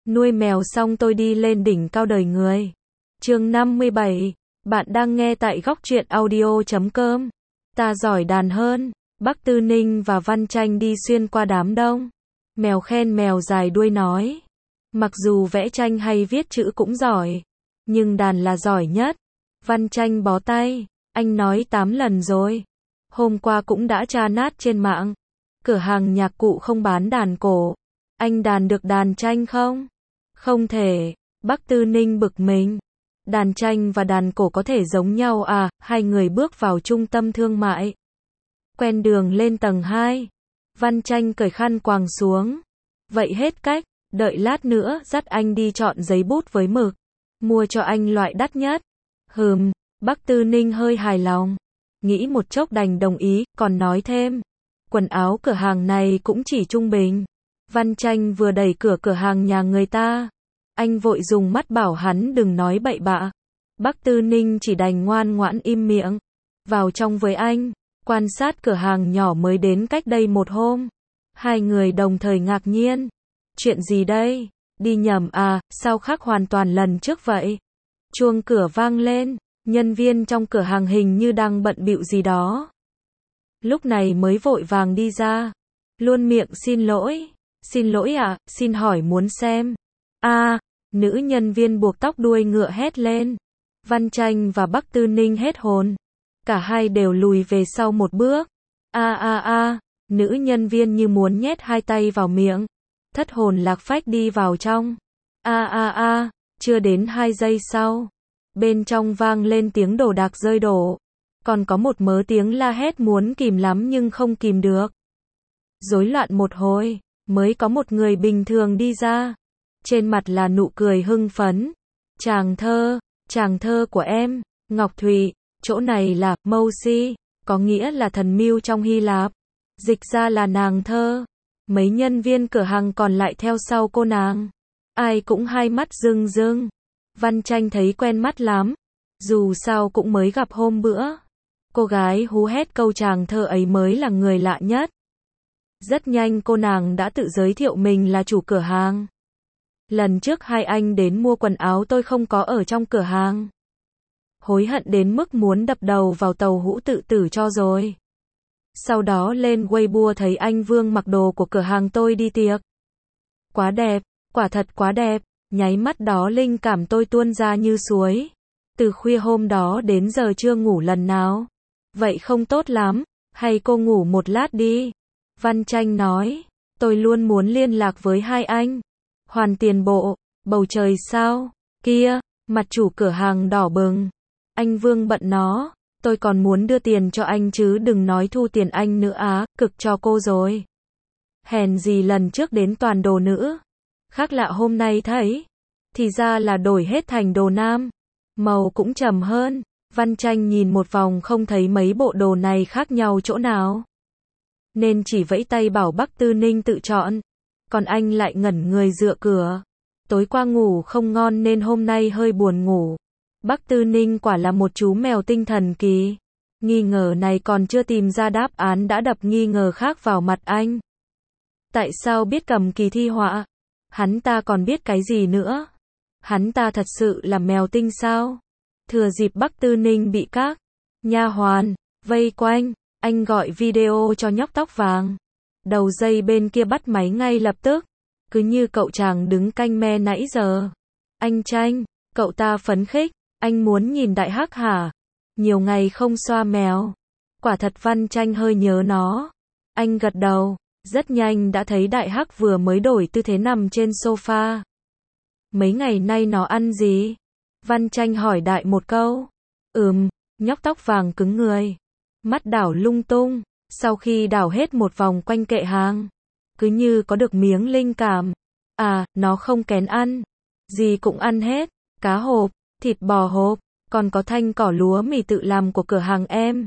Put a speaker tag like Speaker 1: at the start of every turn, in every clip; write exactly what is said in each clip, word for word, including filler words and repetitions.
Speaker 1: Nuôi mèo xong tôi đi lên đỉnh cao đời người. Chương năm mươi bảy. Bạn đang nghe tại góc truyện audio chấm com. Ta giỏi đàn hơn. Bắc Tư Ninh và Văn Tranh đi xuyên qua đám đông. Mèo khen mèo dài đuôi nói. Mặc dù vẽ tranh hay viết chữ cũng giỏi, nhưng đàn là giỏi nhất. Văn Tranh bó tay. Anh nói tám lần rồi. Hôm qua cũng đã tra nát trên mạng. Cửa hàng nhạc cụ không bán đàn cổ. Anh đàn được đàn tranh không? Không thể. Bắc Tư Ninh bực mình. Đàn tranh và đàn cổ có thể giống nhau à? Hai người bước vào trung tâm thương mại. Quen đường lên tầng hai. Văn Tranh cởi khăn quàng xuống. Vậy hết cách, đợi lát nữa dắt anh đi chọn giấy bút với mực. Mua cho anh loại đắt nhất. Hừm, Bắc Tư Ninh hơi hài lòng. Nghĩ một chốc đành đồng ý, còn nói thêm. Quần áo cửa hàng này cũng chỉ trung bình. Văn Tranh vừa đẩy cửa cửa hàng nhà người ta. Anh vội dùng mắt bảo hắn đừng nói bậy bạ. Bắc Tư Ninh chỉ đành ngoan ngoãn im miệng. Vào trong với anh, quan sát cửa hàng nhỏ mới đến cách đây một hôm. Hai người đồng thời ngạc nhiên. Chuyện gì đây? Đi nhầm à, sao khác hoàn toàn lần trước vậy? Chuông cửa vang lên, nhân viên trong cửa hàng hình như đang bận bịu gì đó. Lúc này mới vội vàng đi ra. Luôn miệng xin lỗi. Xin lỗi ạ, à, xin hỏi muốn xem. A, à, nữ nhân viên buộc tóc đuôi ngựa hét lên. Văn Tranh và Bắc Tư Ninh hết hồn. Cả hai đều lùi về sau một bước. A a a, nữ nhân viên như muốn nhét hai tay vào miệng. Thất hồn lạc phách đi vào trong. A a a, chưa đến hai giây sau. Bên trong vang lên tiếng đồ đạc rơi đổ. Còn có một mớ tiếng la hét muốn kìm lắm nhưng không kìm được. Rối loạn một hồi, mới có một người bình thường đi ra. Trên mặt là nụ cười hưng phấn. Chàng thơ, chàng thơ của em, Ngọc Thụy, chỗ này là Mousi, có nghĩa là thần mưu trong Hy Lạp. Dịch ra là nàng thơ. Mấy nhân viên cửa hàng còn lại theo sau cô nàng. Ai cũng hai mắt rưng rưng. Văn Tranh thấy quen mắt lắm. Dù sao cũng mới gặp hôm bữa. Cô gái hú hét câu chàng thơ ấy mới là người lạ nhất. Rất nhanh cô nàng đã tự giới thiệu mình là chủ cửa hàng. Lần trước hai anh đến mua quần áo tôi không có ở trong cửa hàng. Hối hận đến mức muốn đập đầu vào tàu hũ tự tử cho rồi. Sau đó lên Weibo thấy anh Vương mặc đồ của cửa hàng tôi đi tiệc. Quá đẹp, quả thật quá đẹp, nháy mắt đó linh cảm tôi tuôn ra như suối. Từ khuya hôm đó đến giờ chưa ngủ lần nào. Vậy không tốt lắm, hay cô ngủ một lát đi. Văn Tranh nói, tôi luôn muốn liên lạc với hai anh. Hoàn tiền bộ, bầu trời sao, kia, mặt chủ cửa hàng đỏ bừng. Anh Vương bận nó, tôi còn muốn đưa tiền cho anh chứ đừng nói thu tiền anh nữa á, cực cho cô rồi. Hèn gì lần trước đến toàn đồ nữ. Khác lạ hôm nay thấy. Thì ra là đổi hết thành đồ nam. Màu cũng trầm hơn. Văn Tranh nhìn một vòng không thấy mấy bộ đồ này khác nhau chỗ nào. Nên chỉ vẫy tay bảo Bắc Tư Ninh tự chọn. Còn anh lại ngẩn người dựa cửa. Tối qua ngủ không ngon nên hôm nay hơi buồn ngủ. Bắc Tư Ninh quả là một chú mèo tinh thần kỳ. Nghi ngờ này còn chưa tìm ra đáp án đã đập nghi ngờ khác vào mặt anh. Tại sao biết cầm kỳ thi họa? Hắn ta còn biết cái gì nữa? Hắn ta thật sự là mèo tinh sao? Thừa dịp Bắc Tư Ninh bị các nha hoàn vây quanh, anh gọi video cho nhóc tóc vàng. Đầu dây bên kia bắt máy ngay lập tức. Cứ như cậu chàng đứng canh me nãy giờ. Anh Tranh, cậu ta phấn khích. Anh muốn nhìn đại hắc hả? Nhiều ngày không xoa mèo. Quả thật Văn Tranh hơi nhớ nó. Anh gật đầu. Rất nhanh đã thấy đại hắc vừa mới đổi tư thế nằm trên sofa. Mấy ngày nay nó ăn gì? Văn Tranh hỏi đại một câu. Ừm, nhóc tóc vàng cứng người. Mắt đảo lung tung. Sau khi đảo hết một vòng quanh kệ hàng. Cứ như có được miếng linh cảm. À, nó không kén ăn. Gì cũng ăn hết. Cá hộp, thịt bò hộp, còn có thanh cỏ lúa mì tự làm của cửa hàng em.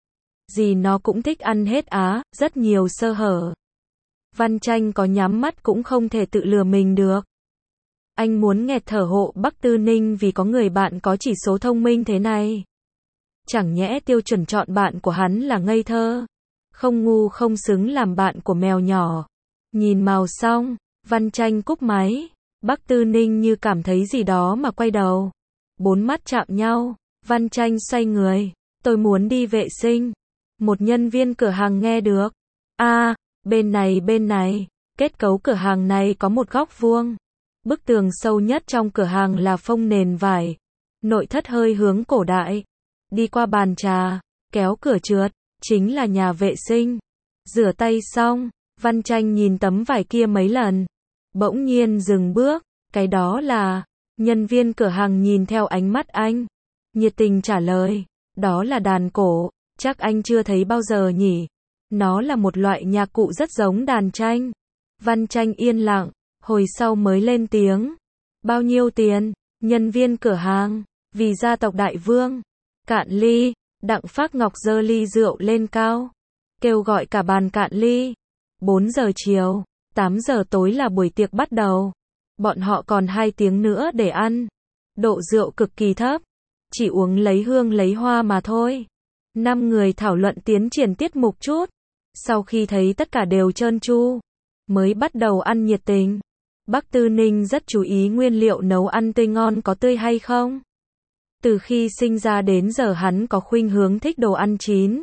Speaker 1: Gì nó cũng thích ăn hết á, rất nhiều sơ hở. Văn Tranh có nhắm mắt cũng không thể tự lừa mình được. Anh muốn nghẹt thở hộ Bắc Tư Ninh vì có người bạn có chỉ số thông minh thế này. Chẳng nhẽ tiêu chuẩn chọn bạn của hắn là ngây thơ. Không ngu không xứng làm bạn của mèo nhỏ. Nhìn màu xong, Văn Tranh cúp máy. Bắc Tư Ninh như cảm thấy gì đó mà quay đầu. Bốn mắt chạm nhau, Văn Tranh xoay người, tôi muốn đi vệ sinh. Một nhân viên cửa hàng nghe được. A, à, bên này bên này, kết cấu cửa hàng này có một góc vuông. Bức tường sâu nhất trong cửa hàng là phông nền vải. Nội thất hơi hướng cổ đại. Đi qua bàn trà, kéo cửa trượt, chính là nhà vệ sinh. Rửa tay xong, Văn Tranh nhìn tấm vải kia mấy lần. Bỗng nhiên dừng bước, cái đó là... Nhân viên cửa hàng nhìn theo ánh mắt anh. Nhiệt tình trả lời, đó là đàn cổ, chắc anh chưa thấy bao giờ nhỉ. Nó là một loại nhạc cụ rất giống đàn tranh. Văn Tranh yên lặng, hồi sau mới lên tiếng. Bao nhiêu tiền? Nhân viên cửa hàng, vì gia tộc đại vương. Cạn ly, Đặng Phác Ngọc giơ ly rượu lên cao. Kêu gọi cả bàn cạn ly. bốn giờ chiều, tám giờ tối là buổi tiệc bắt đầu. Bọn họ còn hai tiếng nữa để ăn. Độ rượu cực kỳ thấp. Chỉ uống lấy hương lấy hoa mà thôi. Năm người thảo luận tiến triển tiết mục chút. Sau khi thấy tất cả đều trơn tru, mới bắt đầu ăn nhiệt tình. Bắc Tư Ninh rất chú ý nguyên liệu nấu ăn tươi ngon có tươi hay không. Từ khi sinh ra đến giờ hắn có khuynh hướng thích đồ ăn chín.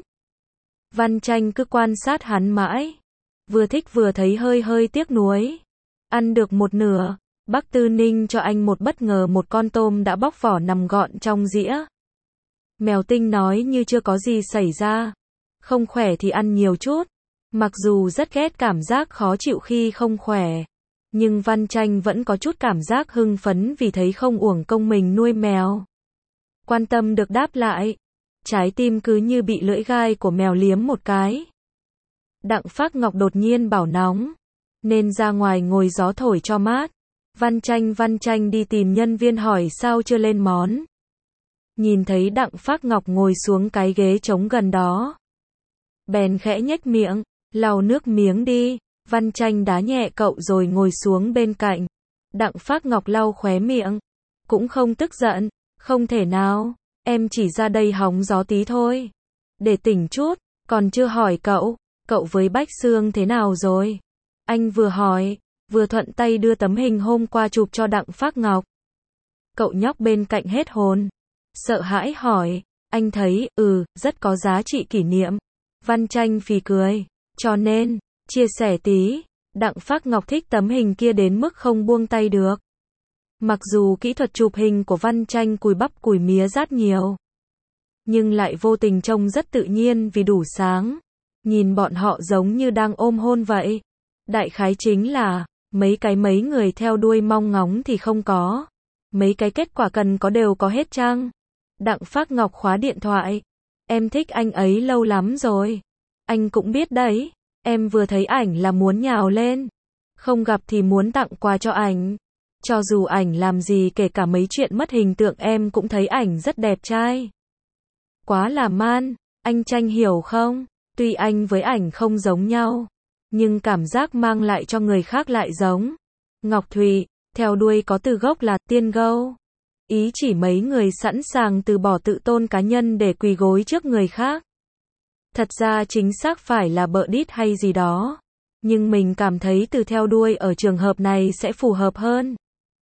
Speaker 1: Văn Tranh cứ quan sát hắn mãi. Vừa thích vừa thấy hơi hơi tiếc nuối. Ăn được một nửa, Bắc Tư Ninh cho anh một bất ngờ, một con tôm đã bóc vỏ nằm gọn trong dĩa. Mèo Tinh nói như chưa có gì xảy ra. Không khỏe thì ăn nhiều chút. Mặc dù rất ghét cảm giác khó chịu khi không khỏe, nhưng Văn Tranh vẫn có chút cảm giác hưng phấn vì thấy không uổng công mình nuôi mèo. Quan tâm được đáp lại. Trái tim cứ như bị lưỡi gai của mèo liếm một cái. Đặng Phác Ngọc đột nhiên bảo nóng, nên ra ngoài ngồi gió thổi cho mát. Văn Tranh Văn Tranh đi tìm nhân viên hỏi sao chưa lên món. Nhìn thấy Đặng Phác Ngọc ngồi xuống cái ghế trống gần đó, bèn khẽ nhếch miệng, lau nước miếng đi. Văn Tranh đá nhẹ cậu rồi ngồi xuống bên cạnh. Đặng Phác Ngọc lau khóe miệng, cũng không tức giận. Không thể nào, em chỉ ra đây hóng gió tí thôi, để tỉnh chút. Còn chưa hỏi cậu, cậu với Bách Xương thế nào rồi? Anh vừa hỏi, vừa thuận tay đưa tấm hình hôm qua chụp cho Đặng Phác Ngọc. Cậu nhóc bên cạnh hết hồn, sợ hãi hỏi, anh thấy, ừ, rất có giá trị kỷ niệm. Văn Tranh phì cười, cho nên, chia sẻ tí. Đặng Phác Ngọc thích tấm hình kia đến mức không buông tay được. Mặc dù kỹ thuật chụp hình của Văn Tranh cùi bắp cùi mía rát nhiều, nhưng lại vô tình trông rất tự nhiên vì đủ sáng. Nhìn bọn họ giống như đang ôm hôn vậy. Đại khái chính là, mấy cái mấy người theo đuôi mong ngóng thì không có. Mấy cái kết quả cần có đều có hết chăng? Đặng Phác Ngọc khóa điện thoại. Em thích anh ấy lâu lắm rồi. Anh cũng biết đấy. Em vừa thấy ảnh là muốn nhào lên. Không gặp thì muốn tặng quà cho ảnh. Cho dù ảnh làm gì, kể cả mấy chuyện mất hình tượng, em cũng thấy ảnh rất đẹp trai. Quá là man, anh Tranh hiểu không? Tuy anh với ảnh không giống nhau, nhưng cảm giác mang lại cho người khác lại giống. Ngọc Thụy, theo đuôi có từ gốc là tiên gâu. Ý chỉ mấy người sẵn sàng từ bỏ tự tôn cá nhân để quỳ gối trước người khác. Thật ra chính xác phải là bợ đít hay gì đó. Nhưng mình cảm thấy từ theo đuôi ở trường hợp này sẽ phù hợp hơn.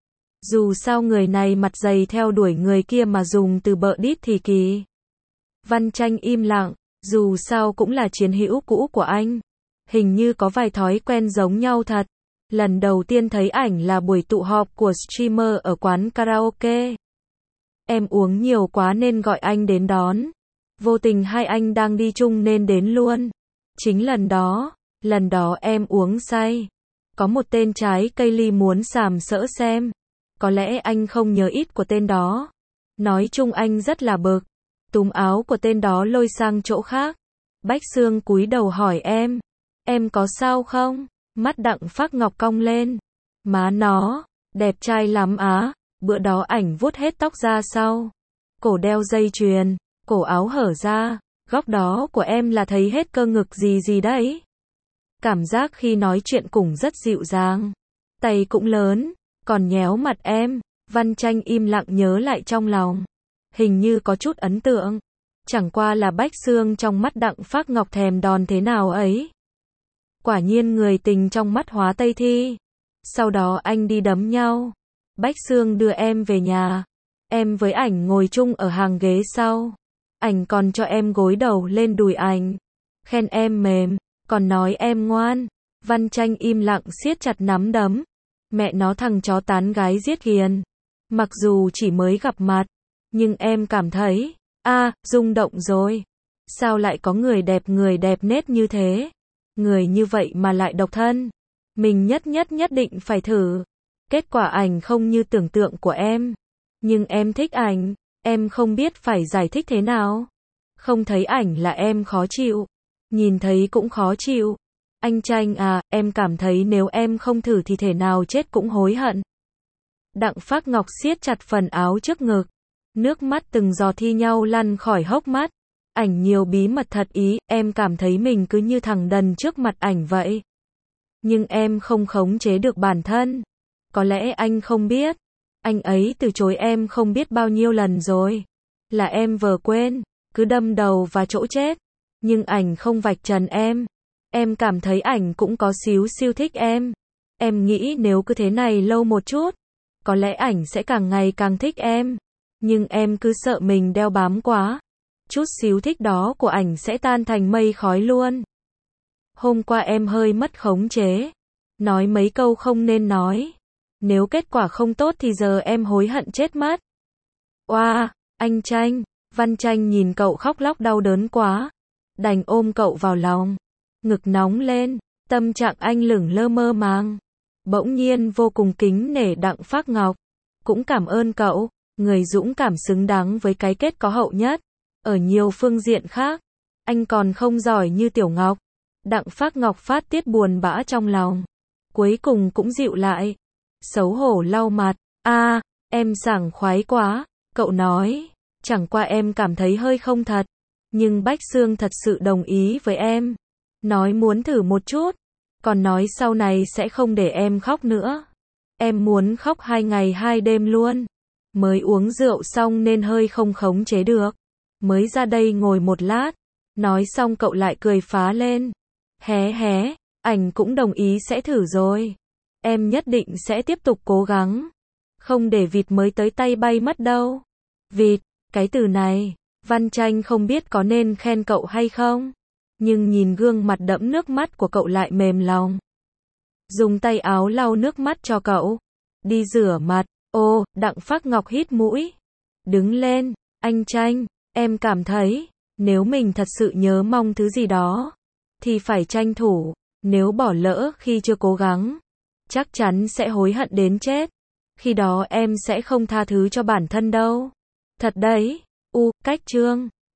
Speaker 1: Dù sao người này mặt dày theo đuổi người kia mà dùng từ bợ đít thì kỳ. Văn Tranh im lặng, dù sao cũng là chiến hữu cũ của anh. Hình như có vài thói quen giống nhau thật. Lần đầu tiên thấy ảnh là buổi tụ họp của streamer ở quán karaoke. Em uống nhiều quá nên gọi anh đến đón. Vô tình hai anh đang đi chung nên đến luôn. Chính lần đó, lần đó em uống say. Có một tên trái cây ly muốn sàm sỡ xem. Có lẽ anh không nhớ ít của tên đó. Nói chung anh rất là bực. Túm áo của tên đó lôi sang chỗ khác. Bách Xương cúi đầu hỏi em. Em có sao không? Mắt Đặng Phác Ngọc cong lên. Má nó, đẹp trai lắm á. Bữa đó ảnh vuốt hết tóc ra sau. Cổ đeo dây chuyền, cổ áo hở ra. Góc đó của em là thấy hết cơ ngực gì gì đấy. Cảm giác khi nói chuyện cũng rất dịu dàng. Tay cũng lớn, còn nhéo mặt em. Văn Tranh im lặng nhớ lại trong lòng. Hình như có chút ấn tượng. Chẳng qua là Bách Xương trong mắt Đặng Phác Ngọc thèm đòn thế nào ấy. Quả nhiên người tình trong mắt hóa Tây Thi. Sau đó anh đi đấm nhau. Bách Xương đưa em về nhà. Em với ảnh ngồi chung ở hàng ghế sau. Ảnh còn cho em gối đầu lên đùi ảnh. Khen em mềm, còn nói em ngoan. Văn Tranh im lặng siết chặt nắm đấm. Mẹ nó thằng chó tán gái giết ghiền. Mặc dù chỉ mới gặp mặt, nhưng em cảm thấy, a, à, rung động rồi. Sao lại có người đẹp người đẹp nết như thế? Người như vậy mà lại độc thân. Mình nhất nhất nhất định phải thử. Kết quả ảnh không như tưởng tượng của em. Nhưng em thích ảnh, em không biết phải giải thích thế nào. Không thấy ảnh là em khó chịu. Nhìn thấy cũng khó chịu. Anh Tranh à, em cảm thấy nếu em không thử thì thể nào chết cũng hối hận. Đặng Phác Ngọc siết chặt phần áo trước ngực. Nước mắt từng giọt thi nhau lăn khỏi hốc mắt. Ảnh nhiều bí mật thật ý, em cảm thấy mình cứ như thằng đần trước mặt ảnh vậy. Nhưng em không khống chế được bản thân. Có lẽ anh không biết. Anh ấy từ chối em không biết bao nhiêu lần rồi. Là em vờ quên, cứ đâm đầu vào chỗ chết. Nhưng ảnh không vạch trần em. Em cảm thấy ảnh cũng có xíu siêu thích em. Em nghĩ nếu cứ thế này lâu một chút, có lẽ ảnh sẽ càng ngày càng thích em. Nhưng em cứ sợ mình đeo bám quá. Chút xíu thích đó của ảnh sẽ tan thành mây khói luôn. Hôm qua em hơi mất khống chế. Nói mấy câu không nên nói. Nếu kết quả không tốt thì giờ em hối hận chết mất. Oa, anh Tranh. Văn Tranh nhìn cậu khóc lóc đau đớn quá. Đành ôm cậu vào lòng. Ngực nóng lên. Tâm trạng anh lửng lơ mơ màng. Bỗng nhiên vô cùng kính nể Đặng Phác Ngọc. Cũng cảm ơn cậu. Người dũng cảm xứng đáng với cái kết có hậu nhất. Ở nhiều phương diện khác, anh còn không giỏi như Tiểu Ngọc. Đặng Phác Ngọc phát tiết buồn bã trong lòng. Cuối cùng cũng dịu lại. Xấu hổ lau mặt. a à, em sảng khoái quá. Cậu nói. Chẳng qua em cảm thấy hơi không thật. Nhưng Bách Xương thật sự đồng ý với em. Nói muốn thử một chút. Còn nói sau này sẽ không để em khóc nữa. Em muốn khóc hai ngày hai đêm luôn. Mới uống rượu xong nên hơi không khống chế được. Mới ra đây ngồi một lát. Nói xong cậu lại cười phá lên. Hé hé, ảnh cũng đồng ý sẽ thử rồi. Em nhất định sẽ tiếp tục cố gắng. Không để vịt mới tới tay bay mất đâu. Vịt, cái từ này, Văn Tranh không biết có nên khen cậu hay không. Nhưng nhìn gương mặt đẫm nước mắt của cậu lại mềm lòng. Dùng tay áo lau nước mắt cho cậu. Đi rửa mặt. Ô, Đặng Phác Ngọc hít mũi. Đứng lên, anh Tranh, em cảm thấy, nếu mình thật sự nhớ mong thứ gì đó, thì phải tranh thủ, nếu bỏ lỡ khi chưa cố gắng, chắc chắn sẽ hối hận đến chết. Khi đó em sẽ không tha thứ cho bản thân đâu. Thật đấy, u, cách chương.